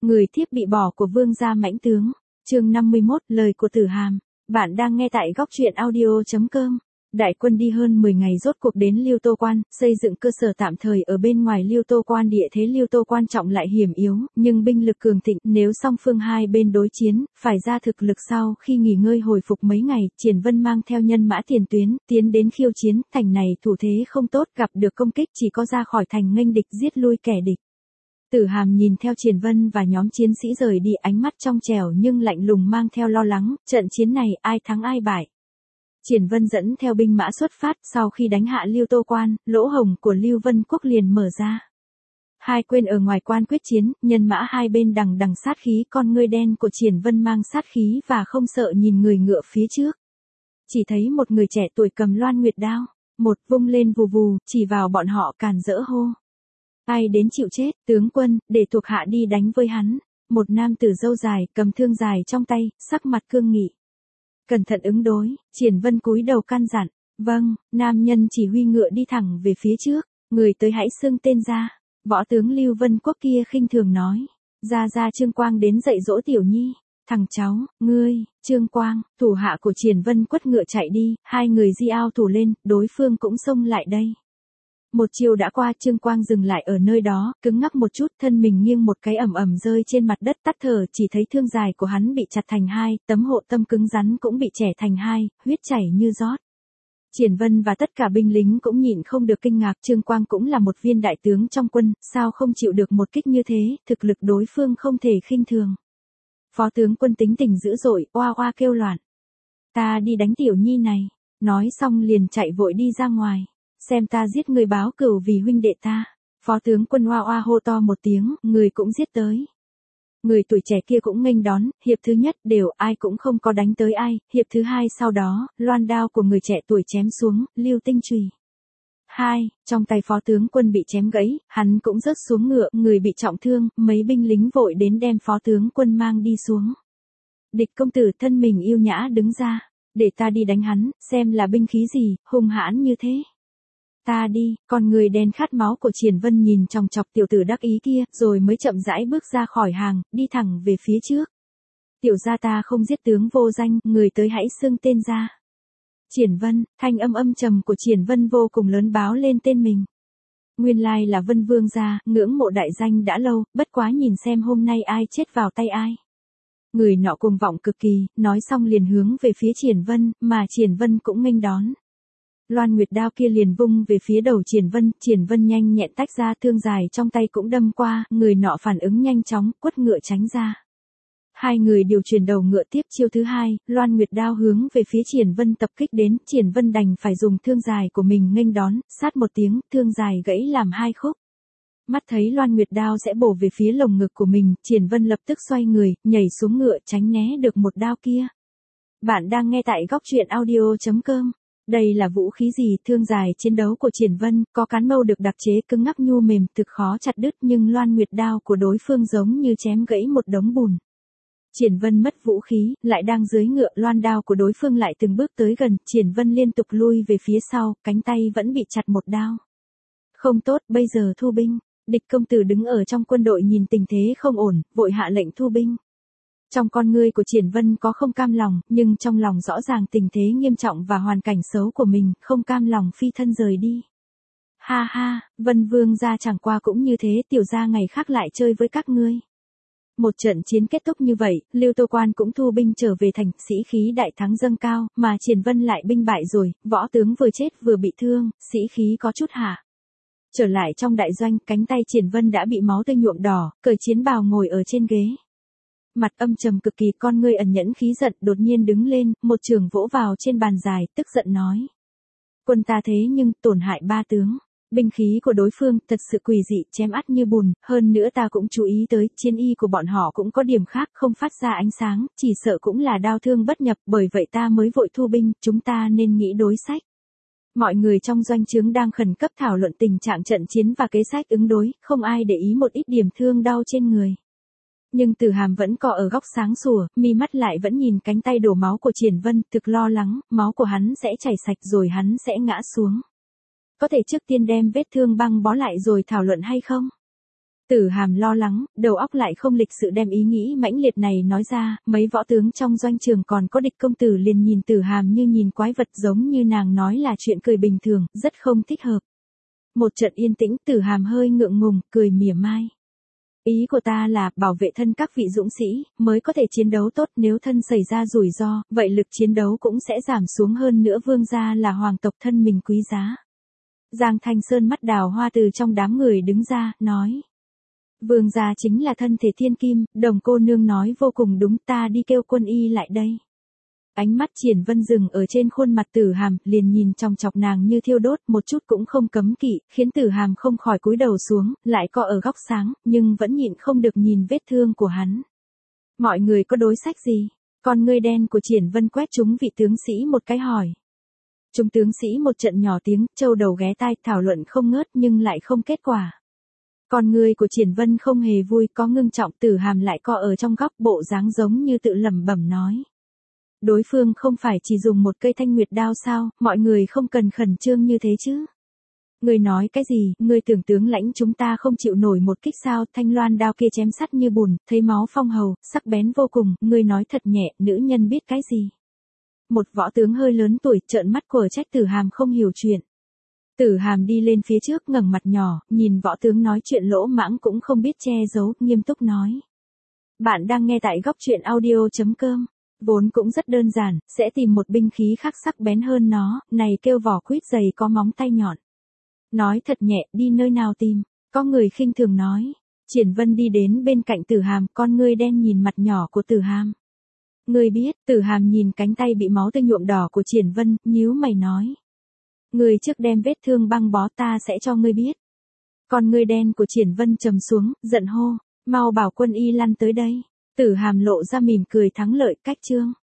Người thiếp bị bỏ của vương gia mãnh tướng. Chương 51, lời của Tử Hàm. Bạn đang nghe tại góc truyện audio.com. Đại quân đi hơn 10 ngày rốt cuộc đến Liêu Tô Quan, xây dựng cơ sở tạm thời ở bên ngoài Liêu Tô Quan. Địa thế Liêu Tô Quan trọng lại hiểm yếu, nhưng binh lực cường thịnh, nếu song phương hai bên đối chiến, phải ra thực lực. Sau khi nghỉ ngơi hồi phục mấy ngày, Triển Vân mang theo nhân mã tiền tuyến, tiến đến khiêu chiến. Thành này thủ thế không tốt, gặp được công kích chỉ có ra khỏi thành nghênh địch, giết lui kẻ địch. Tử Hàm nhìn theo Triển Vân và nhóm chiến sĩ rời đi, ánh mắt trong trẻo nhưng lạnh lùng, mang theo lo lắng. Trận chiến này ai thắng ai bại? Triển Vân dẫn theo binh mã xuất phát. Sau khi đánh hạ Liêu Tô Quan, lỗ hổng của Lưu Vân Quốc liền mở ra. Hai quên ở ngoài quan quyết chiến, nhân mã hai bên đằng đằng sát khí. Con ngươi đen của Triển Vân mang sát khí và không sợ nhìn người ngựa phía trước. Chỉ thấy một người trẻ tuổi cầm loan nguyệt đao, một vung lên vù vù, chỉ vào bọn họ càn rỡ hô: ai đến chịu chết? Tướng quân, để thuộc hạ đi đánh với hắn. Một nam tử râu dài, cầm thương dài trong tay, sắc mặt cương nghị. Cẩn thận ứng đối. Triển Vân cúi đầu căn dặn. Vâng. Nam nhân chỉ huy ngựa đi thẳng về phía trước. Người tới hãy xưng tên ra. Võ tướng Lưu Vân Quốc kia khinh thường nói. Ra Trương Quang đến dạy dỗ tiểu nhi. Thằng cháu, ngươi. Trương Quang, thủ hạ của Triển Vân quất ngựa chạy đi. Hai người di ao thủ lên, đối phương cũng xông lại đây. Một chiều đã qua, Trương Quang dừng lại ở nơi đó, cứng ngắc một chút, thân mình nghiêng một cái, ầm ầm rơi trên mặt đất, tắt thở. Chỉ thấy thương dài của hắn bị chặt thành hai, tấm hộ tâm cứng rắn cũng bị chẻ thành hai, huyết chảy như rót. Triển Vân và tất cả binh lính cũng nhịn không được kinh ngạc. Trương Quang cũng là một viên đại tướng trong quân, sao không chịu được một kích như thế? Thực lực đối phương không thể khinh thường. Phó tướng quân tính tình dữ dội, oa oa kêu loạn. Ta đi đánh tiểu nhi này. Nói xong liền chạy vội đi ra ngoài. Xem ta giết người báo cửu vì huynh đệ ta. Phó tướng quân oa oa hô to một tiếng, người cũng giết tới. Người tuổi trẻ kia cũng nghênh đón. Hiệp thứ nhất đều ai cũng không có đánh tới ai. Hiệp thứ hai sau đó, loan đao của người trẻ tuổi chém xuống, lưu tinh chùy. Trong tay phó tướng quân bị chém gãy, hắn cũng rớt xuống ngựa, người bị trọng thương, mấy binh lính vội đến đem phó tướng quân mang đi xuống. Địch công tử thân mình yêu nhã đứng ra. Để ta đi đánh hắn, xem là binh khí gì, hung hãn như thế. Ta đi. Con người đen khát máu của Triển Vân nhìn chòng chọc tiểu tử đắc ý kia, rồi mới chậm rãi bước ra khỏi hàng, đi thẳng về phía trước. Tiểu gia ta không giết tướng vô danh, người tới hãy xưng tên ra. Triển Vân. Thanh âm trầm của Triển Vân vô cùng lớn báo lên tên mình. Nguyên lai là Vân Vương gia, ngưỡng mộ đại danh đã lâu, bất quá nhìn xem hôm nay ai chết vào tay ai. Người nọ cuồng vọng cực kỳ, nói xong liền hướng về phía Triển Vân, mà Triển Vân cũng nghênh đón. Loan nguyệt đao kia liền vung về phía đầu Triển Vân nhanh nhẹn tách ra, thương dài trong tay cũng đâm qua, người nọ phản ứng nhanh chóng, quất ngựa tránh ra. Hai người điều chuyển đầu ngựa tiếp chiêu thứ hai, Loan nguyệt đao hướng về phía Triển Vân tập kích đến, Triển Vân đành phải dùng thương dài của mình nghênh đón, sát một tiếng, thương dài gãy làm hai khúc. Mắt thấy Loan nguyệt đao sẽ bổ về phía lồng ngực của mình, Triển Vân lập tức xoay người, nhảy xuống ngựa tránh né được một đao kia. Bạn đang nghe tại góc truyện audio.com. Đây là vũ khí gì? Thương dài chiến đấu của Triển Vân, có cán mâu được đặc chế cứng ngắc nhu mềm, thực khó chặt đứt, nhưng loan nguyệt đao của đối phương giống như chém gãy một đống bùn. Triển Vân mất vũ khí, lại đang dưới ngựa, loan đao của đối phương lại từng bước tới gần, Triển Vân liên tục lui về phía sau, cánh tay vẫn bị chặt một đao. Không tốt, bây giờ thu binh. Địch công tử đứng ở trong quân đội nhìn tình thế không ổn, vội hạ lệnh thu binh. Trong con ngươi của Triển Vân có không cam lòng, nhưng trong lòng rõ ràng tình thế nghiêm trọng và hoàn cảnh xấu của mình, không cam lòng phi thân rời đi. Ha ha, Vân Vương gia chẳng qua cũng như thế, tiểu gia ngày khác lại chơi với các ngươi. Một trận chiến kết thúc như vậy, Liêu Tô Quan cũng thu binh trở về thành, sĩ khí đại thắng dâng cao, mà Triển Vân lại binh bại rồi, võ tướng vừa chết vừa bị thương, sĩ khí có chút hạ. Trở lại trong đại doanh, cánh tay Triển Vân đã bị máu tươi nhuộm đỏ, cởi chiến bào ngồi ở trên ghế. Mặt âm trầm cực kỳ, con ngươi ẩn nhẫn khí giận, đột nhiên đứng lên, một trường vỗ vào trên bàn dài, tức giận nói. Quân ta thế nhưng tổn hại 3 tướng. Binh khí của đối phương thật sự quỷ dị, chém ắt như bùn, hơn nữa ta cũng chú ý tới, chiến y của bọn họ cũng có điểm khác, không phát ra ánh sáng, chỉ sợ cũng là đao thương bất nhập, bởi vậy ta mới vội thu binh, chúng ta nên nghĩ đối sách. Mọi người trong doanh trướng đang khẩn cấp thảo luận tình trạng trận chiến và kế sách ứng đối, không ai để ý một ít điểm thương đau trên người. Nhưng Tử Hàm vẫn cọ ở góc sáng sủa, mi mắt lại vẫn nhìn cánh tay đổ máu của Triển Vân, thực lo lắng, máu của hắn sẽ chảy sạch rồi hắn sẽ ngã xuống. Có thể trước tiên đem vết thương băng bó lại rồi thảo luận hay không? Tử Hàm lo lắng, đầu óc lại không lịch sự đem ý nghĩ mãnh liệt này nói ra, mấy võ tướng trong doanh trường còn có địch công tử liền nhìn Tử Hàm như nhìn quái vật giống như nàng nói là chuyện cười bình thường, rất không thích hợp. Một trận yên tĩnh, Tử Hàm hơi ngượng ngùng, cười mỉa mai. Ý của ta là bảo vệ thân các vị dũng sĩ, mới có thể chiến đấu tốt, nếu thân xảy ra rủi ro, vậy lực chiến đấu cũng sẽ giảm xuống hơn nữa, vương gia là hoàng tộc thân mình quý giá. Giang Thanh Sơn mắt đào hoa từ trong đám người đứng ra, nói. Vương gia chính là thân thể thiên kim, Đồng cô nương nói vô cùng đúng, ta đi kêu quân y lại đây. Ánh mắt Triển Vân dừng ở trên khuôn mặt Tử Hàm, liền nhìn trong chọc nàng như thiêu đốt, một chút cũng không cấm kỵ, khiến Tử Hàm không khỏi cúi đầu xuống, lại co ở góc sáng, nhưng vẫn nhịn không được nhìn vết thương của hắn. Mọi người có đối sách gì? Con ngươi đen của Triển Vân quét trúng vị tướng sĩ một cái hỏi. Trung tướng sĩ một trận nhỏ tiếng, châu đầu ghé tai, thảo luận không ngớt nhưng lại không kết quả. Con người của Triển Vân không hề vui, có ngưng trọng, Tử Hàm lại co ở trong góc, bộ dáng giống như tự lẩm bẩm nói. Đối phương không phải chỉ dùng một cây thanh nguyệt đao sao, mọi người không cần khẩn trương như thế chứ. Ngươi nói cái gì, ngươi tưởng tướng lãnh chúng ta không chịu nổi một kích sao, thanh loan đao kia chém sắt như bùn, thấy máu phong hầu, sắc bén vô cùng, ngươi nói thật nhẹ, nữ nhân biết cái gì. Một võ tướng hơi lớn tuổi, trợn mắt của trách Tử Hàm không hiểu chuyện. Tử Hàm đi lên phía trước ngẩng mặt nhỏ, nhìn võ tướng nói chuyện lỗ mãng cũng không biết che giấu, nghiêm túc nói. Bạn đang nghe tại góc truyện audio.com. Vốn cũng rất đơn giản, sẽ tìm một binh khí khác sắc bén hơn nó, này kêu vỏ quýt dày có móng tay nhọn. Nói thật nhẹ, đi nơi nào tìm, có người khinh thường nói. Triển Vân đi đến bên cạnh Tử Hàm, con ngươi đen nhìn mặt nhỏ của Tử Hàm. Ngươi biết, Tử Hàm nhìn cánh tay bị máu tươi nhuộm đỏ của Triển Vân, nhíu mày nói. Ngươi trước đem vết thương băng bó, ta sẽ cho ngươi biết. Con ngươi đen của Triển Vân trầm xuống, giận hô, mau bảo quân y lăn tới đây. Tử Hàm lộ ra mỉm cười thắng lợi, cách chương.